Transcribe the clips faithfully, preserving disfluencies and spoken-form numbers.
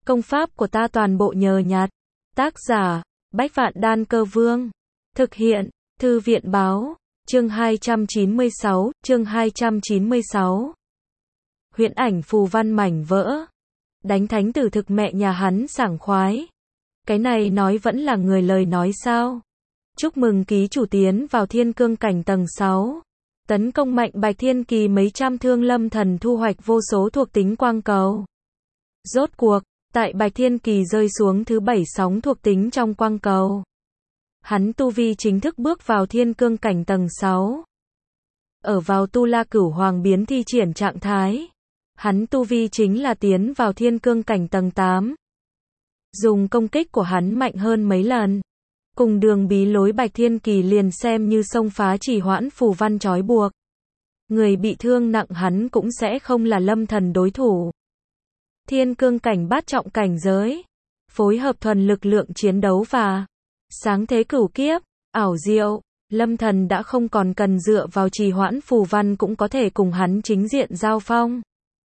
Công pháp của ta toàn bộ nhờ nhặt. Tác giả, Bách Vạn Đan Cơ Vương. Thực hiện, Thư viện Báo. Chương hai trăm chín mươi sáu, chương hai trăm chín mươi sáu. Huyễn ảnh phù văn mảnh vỡ. Đánh thánh tử thực mẹ nhà hắn sảng khoái. Cái này nói vẫn là người lời nói sao? Chúc mừng ký chủ tiến vào thiên cương cảnh tầng sáu. Tấn công mạnh Bạch Thiên Kỳ mấy trăm thương lâm thần thu hoạch vô số thuộc tính quang cầu. Rốt cuộc, tại Bạch Thiên Kỳ rơi xuống thứ bảy sóng thuộc tính trong quang cầu. Hắn tu vi chính thức bước vào thiên cương cảnh tầng sáu. Ở vào Tu La Cửu Hoàng biến thi triển trạng thái. Hắn tu vi chính là tiến vào thiên cương cảnh tầng tám. Dùng công kích của hắn mạnh hơn mấy lần. Cùng đường bí lối Bạch Thiên Kỳ liền xem như xông phá chỉ hoãn phù văn trói buộc. Người bị thương nặng hắn cũng sẽ không là lâm thần đối thủ. Thiên cương cảnh bát trọng cảnh giới. Phối hợp thuần lực lượng chiến đấu và sáng thế cửu kiếp, ảo diệu. Lâm thần đã không còn cần dựa vào trì hoãn phù văn cũng có thể cùng hắn chính diện giao phong.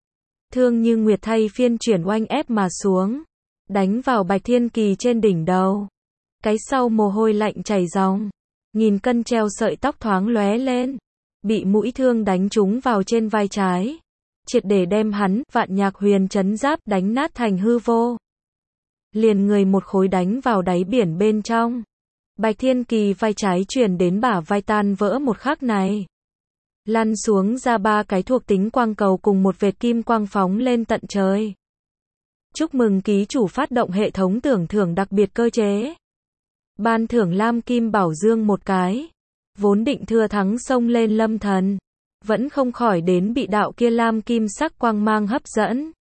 Thương như nguyệt thay phiên chuyển oanh ép mà xuống. Đánh vào Bạch Thiên Kỳ trên đỉnh đầu. Cái sau mồ hôi lạnh chảy ròng. Nghìn cân treo sợi tóc thoáng lóe lên. Bị mũi thương đánh trúng vào trên vai trái. Triệt để đem hắn, Vạn Nhạc Huyền chấn giáp đánh nát thành hư vô. Liền người một khối đánh vào đáy biển bên trong. Bạch Thiên Kỳ vai trái truyền đến bả vai tan vỡ một khắc này. Lăn xuống ra ba cái thuộc tính quang cầu cùng một vệt kim quang phóng lên tận trời. Chúc mừng ký chủ phát động hệ thống tưởng thưởng đặc biệt cơ chế. Ban thưởng Lam Kim Bảo Dương một cái. Vốn định thừa thắng xông lên lâm thần. Vẫn không khỏi đến bị đạo kia Lam Kim sắc quang mang hấp dẫn.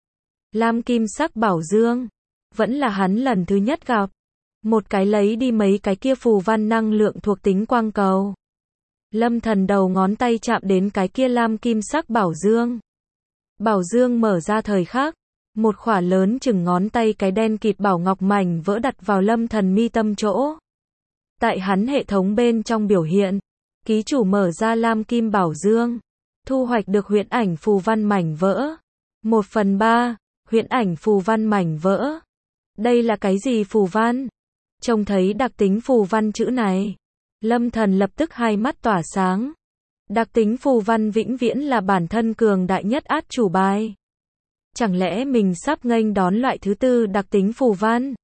Lam Kim sắc Bảo Dương. Vẫn là hắn lần thứ nhất gặp. Một cái lấy đi mấy cái kia phù văn năng lượng thuộc tính quang cầu. Lâm thần đầu ngón tay chạm đến cái kia Lam Kim sắc Bảo Dương. Bảo Dương mở ra thời khắc. Một khỏa lớn chừng ngón tay cái đen kịt bảo ngọc mảnh vỡ đặt vào lâm thần mi tâm chỗ. Tại hắn hệ thống bên trong biểu hiện. Ký chủ mở ra Lam Kim Bảo Dương. Thu hoạch được huyễn ảnh phù văn mảnh vỡ. Một phần ba. Huyễn ảnh phù văn mảnh vỡ. Đây là cái gì phù văn? Trông thấy đặc tính phù văn chữ này. Lâm thần lập tức hai mắt tỏa sáng. Đặc tính phù văn vĩnh viễn là bản thân cường đại nhất át chủ bài. Chẳng lẽ mình sắp nghênh đón loại thứ tư đặc tính phù văn?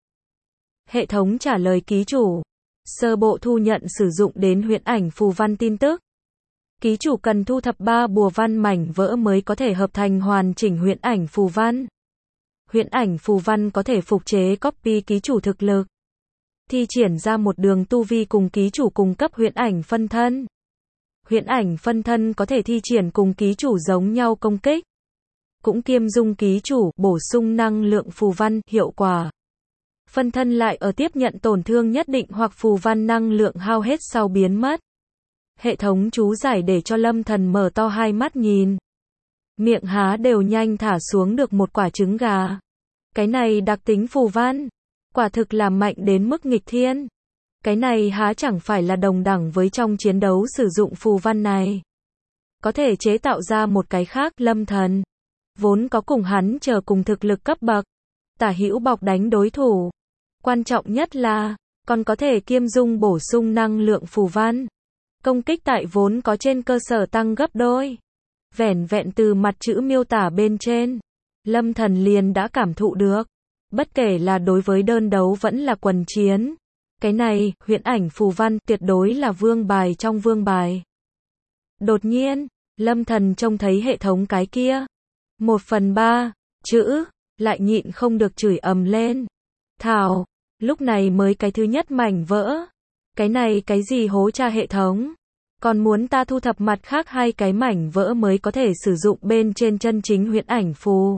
Hệ thống trả lời ký chủ. Sơ bộ thu nhận sử dụng đến huyễn ảnh phù văn tin tức. Ký chủ cần thu thập ba bùa văn mảnh vỡ mới có thể hợp thành hoàn chỉnh huyễn ảnh phù văn. Huyễn ảnh phù văn có thể phục chế copy ký chủ thực lực. Thi triển ra một đường tu vi cùng ký chủ cung cấp huyễn ảnh phân thân. Huyễn ảnh phân thân có thể thi triển cùng ký chủ giống nhau công kích. Cũng kiêm dung ký chủ, bổ sung năng lượng phù văn, hiệu quả. Phân thân lại ở tiếp nhận tổn thương nhất định hoặc phù văn năng lượng hao hết sau biến mất. Hệ thống chú giải để cho lâm thần mở to hai mắt nhìn. Miệng há đều nhanh thả xuống được một quả trứng gà. Cái này đặc tính phù văn. Quả thực là mạnh đến mức nghịch thiên. Cái này há chẳng phải là đồng đẳng với trong chiến đấu sử dụng phù văn này. Có thể chế tạo ra một cái khác lâm thần. Vốn có cùng hắn chờ cùng thực lực cấp bậc. Tả hữu bọc đánh đối thủ. Quan trọng nhất là, còn có thể kiêm dung bổ sung năng lượng phù văn. Công kích tại vốn có trên cơ sở tăng gấp đôi. Vẻn vẹn từ mặt chữ miêu tả bên trên. Lâm thần liền đã cảm thụ được. Bất kể là đối với đơn đấu vẫn là quần chiến. Cái này, huyễn ảnh phù văn tuyệt đối là vương bài trong vương bài. Đột nhiên, lâm thần trông thấy hệ thống cái kia. Một phần ba, chữ, lại nhịn không được chửi ầm lên. Thảo, lúc này mới cái thứ nhất mảnh vỡ. Cái này cái gì hố cha hệ thống. Còn muốn ta thu thập mặt khác hai cái mảnh vỡ mới có thể sử dụng bên trên chân chính huyễn ảnh phù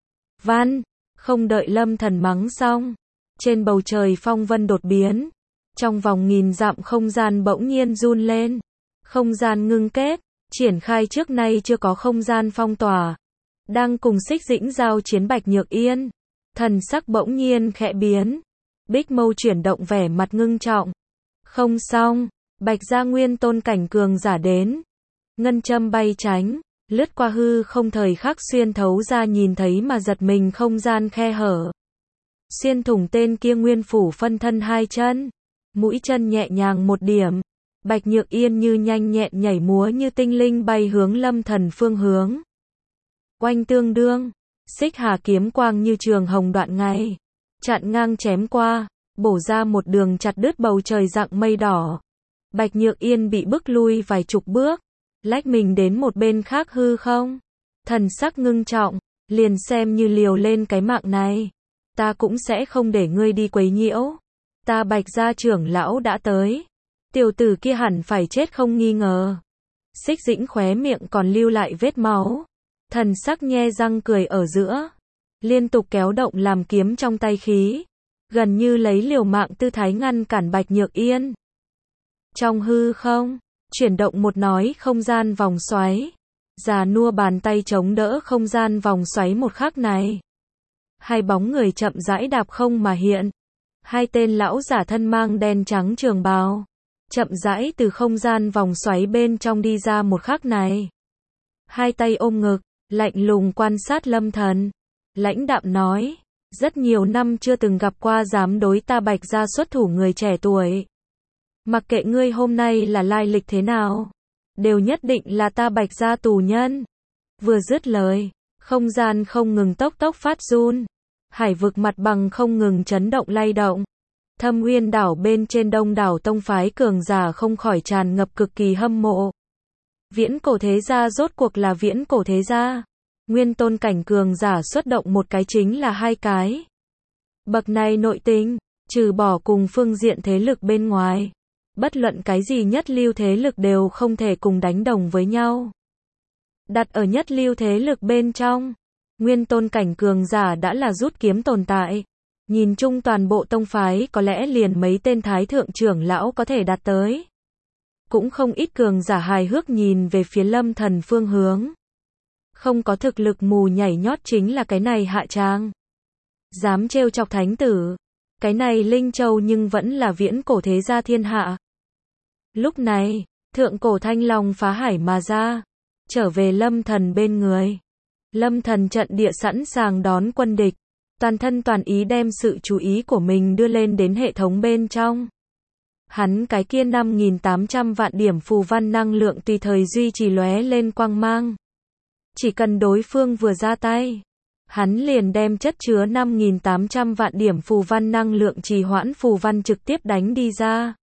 văn. Không đợi lâm thần mắng xong. Trên bầu trời phong vân đột biến. Trong vòng nghìn dặm không gian bỗng nhiên run lên. Không gian ngưng kết. Triển khai trước nay chưa có không gian phong tỏa. Đang cùng Xích Dĩnh giao chiến Bạch Nhược Yên. Thần sắc bỗng nhiên khẽ biến. Bích mâu chuyển động vẻ mặt ngưng trọng. Không xong. Bạch gia nguyên tôn cảnh cường giả đến. Ngân châm bay tránh. Lướt qua hư không thời khắc xuyên thấu ra nhìn thấy mà giật mình không gian khe hở. xuyên thủng tên kia nguyên phủ phân thân hai chân. Mũi chân nhẹ nhàng một điểm, Bạch Nhược Yên như nhanh nhẹn nhảy múa như tinh linh bay hướng Lâm Thần phương hướng. Oanh tương đương, Xích Hà kiếm quang như trường hồng đoạn ngày, chặn ngang chém qua, bổ ra một đường chặt đứt bầu trời rặng mây đỏ. Bạch Nhược Yên bị bức lui vài chục bước, lách mình đến một bên khác hư không. Thần sắc ngưng trọng, liền xem như liều lên cái mạng này, ta cũng sẽ không để ngươi đi quấy nhiễu. Ta Bạch gia trưởng lão đã tới, tiểu tử kia hẳn phải chết không nghi ngờ. Xích Dĩnh khóe miệng còn lưu lại vết máu, thần sắc nhe răng cười ở giữa, liên tục kéo động làm kiếm trong tay khí, gần như lấy liều mạng tư thái ngăn cản Bạch Nhược Yên. Trong hư không, chuyển động một nói không gian vòng xoáy, già nua bàn tay chống đỡ không gian vòng xoáy một khắc này. Hai bóng người chậm rãi đạp không mà hiện, hai tên lão giả thân mang đen trắng trường bào, chậm rãi từ không gian vòng xoáy bên trong đi ra một khắc này. Hai tay ôm ngực, lạnh lùng quan sát Lâm Thần, lãnh đạm nói, rất nhiều năm chưa từng gặp qua dám đối ta Bạch gia xuất thủ người trẻ tuổi. Mặc kệ ngươi hôm nay là lai lịch thế nào, đều nhất định là ta Bạch gia tù nhân. Vừa dứt lời, không gian không ngừng tốc tốc phát run, hải vực mặt bằng không ngừng chấn động lay động. Thâm Uyên đảo bên trên đông đảo tông phái cường giả không khỏi tràn ngập cực kỳ hâm mộ. Viễn cổ thế gia rốt cuộc là viễn cổ thế gia. Nguyên tôn cảnh cường giả xuất động một cái chính là hai cái. Bậc này nội tình, trừ bỏ cùng phương diện thế lực bên ngoài, bất luận cái gì nhất lưu thế lực đều không thể cùng đánh đồng với nhau. Đặt ở nhất lưu thế lực bên trong, nguyên tôn cảnh cường giả đã là rút kiếm tồn tại. Nhìn chung toàn bộ tông phái có lẽ liền mấy tên thái thượng trưởng lão có thể đạt tới. Cũng không ít cường giả hài hước nhìn về phía Lâm Thần phương hướng. Không có thực lực mù nhảy nhót chính là cái này hạ trang. Dám trêu chọc thánh tử. Cái này Linh Châu nhưng vẫn là viễn cổ thế gia thiên hạ. Lúc này, thượng cổ thanh long phá hải mà ra, trở về Lâm Thần bên người. Lâm Thần trận địa sẵn sàng đón quân địch, toàn thân toàn ý đem sự chú ý của mình đưa lên đến hệ thống bên trong. Hắn cái kia năm nghìn tám trăm vạn điểm phù văn năng lượng tùy thời duy trì lóe lên quang mang. Chỉ cần đối phương vừa ra tay, hắn liền đem chất chứa năm nghìn tám trăm vạn điểm phù văn năng lượng trì hoãn phù văn trực tiếp đánh đi ra.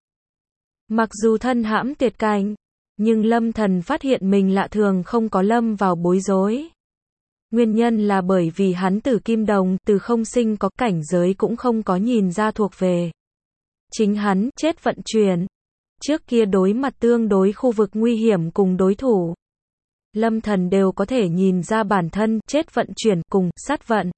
Mặc dù thân hãm tuyệt cảnh, nhưng Lâm Thần phát hiện mình lạ thường không có lâm vào bối rối. Nguyên nhân là bởi vì hắn từ kim đồng, từ không sinh có cảnh giới cũng không có nhìn ra thuộc về. Chính hắn, chết vận chuyển. Trước kia đối mặt tương đối khu vực nguy hiểm cùng đối thủ, Lâm Thần đều có thể nhìn ra bản thân, chết vận chuyển cùng, sát vận.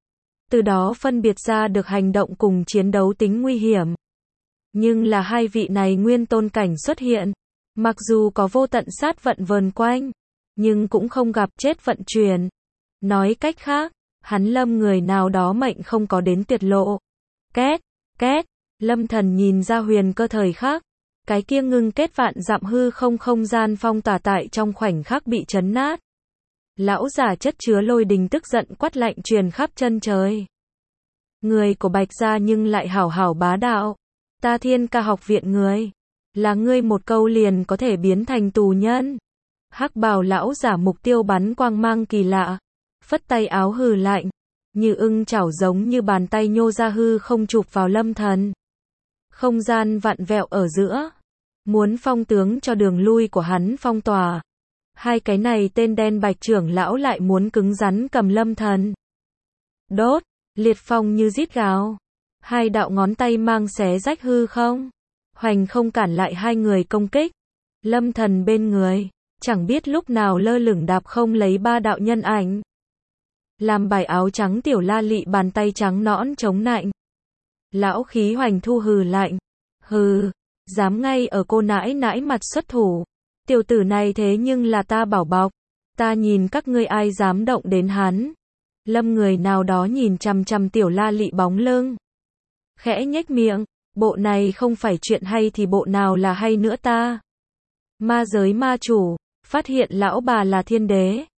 Từ đó phân biệt ra được hành động cùng chiến đấu tính nguy hiểm. Nhưng là hai vị này nguyên tôn cảnh xuất hiện. Mặc dù có vô tận sát vận vờn quanh, nhưng cũng không gặp chết vận chuyển. Nói cách khác, hắn Lâm người nào đó mệnh không có đến tuyệt lộ. Két, két, Lâm Thần nhìn ra huyền cơ thời khắc. Cái kia ngưng kết vạn dặm hư không không gian phong tỏa tại trong khoảnh khắc bị chấn nát. Lão giả chất chứa lôi đình tức giận quát lạnh truyền khắp chân trời. Người của Bạch gia nhưng lại hảo hảo bá đạo. Ta Thiên Ca học viện người, là ngươi một câu liền có thể biến thành tù nhân. Hắc bào lão giả mục tiêu bắn quang mang kỳ lạ, phất tay áo hừ lạnh, như ưng chảo giống như bàn tay nhô ra hư không chụp vào Lâm Thần. Không gian vặn vẹo ở giữa, muốn phong tướng cho đường lui của hắn phong tỏa. Hai cái này tên đen bạch trưởng lão lại muốn cứng rắn cầm Lâm Thần. Đốt, liệt phong như rít gào. Hai đạo ngón tay mang xé rách hư không, hoành không cản lại hai người công kích. Lâm Thần bên người, chẳng biết lúc nào lơ lửng đạp không lấy ba đạo nhân ảnh. Làm bài áo trắng tiểu la lị bàn tay trắng nõn chống nạnh. Lão khí hoành thu hừ lạnh. Hừ, dám ngay ở cô nãi nãi mặt xuất thủ. Tiểu tử này thế nhưng là ta bảo bọc. Ta nhìn các ngươi ai dám động đến hắn. Lâm người nào đó nhìn chằm chằm tiểu la lị bóng lưng. Khẽ nhếch miệng, bộ này không phải chuyện hay thì bộ nào là hay nữa ta. Ma giới ma chủ, phát hiện lão bà là thiên đế.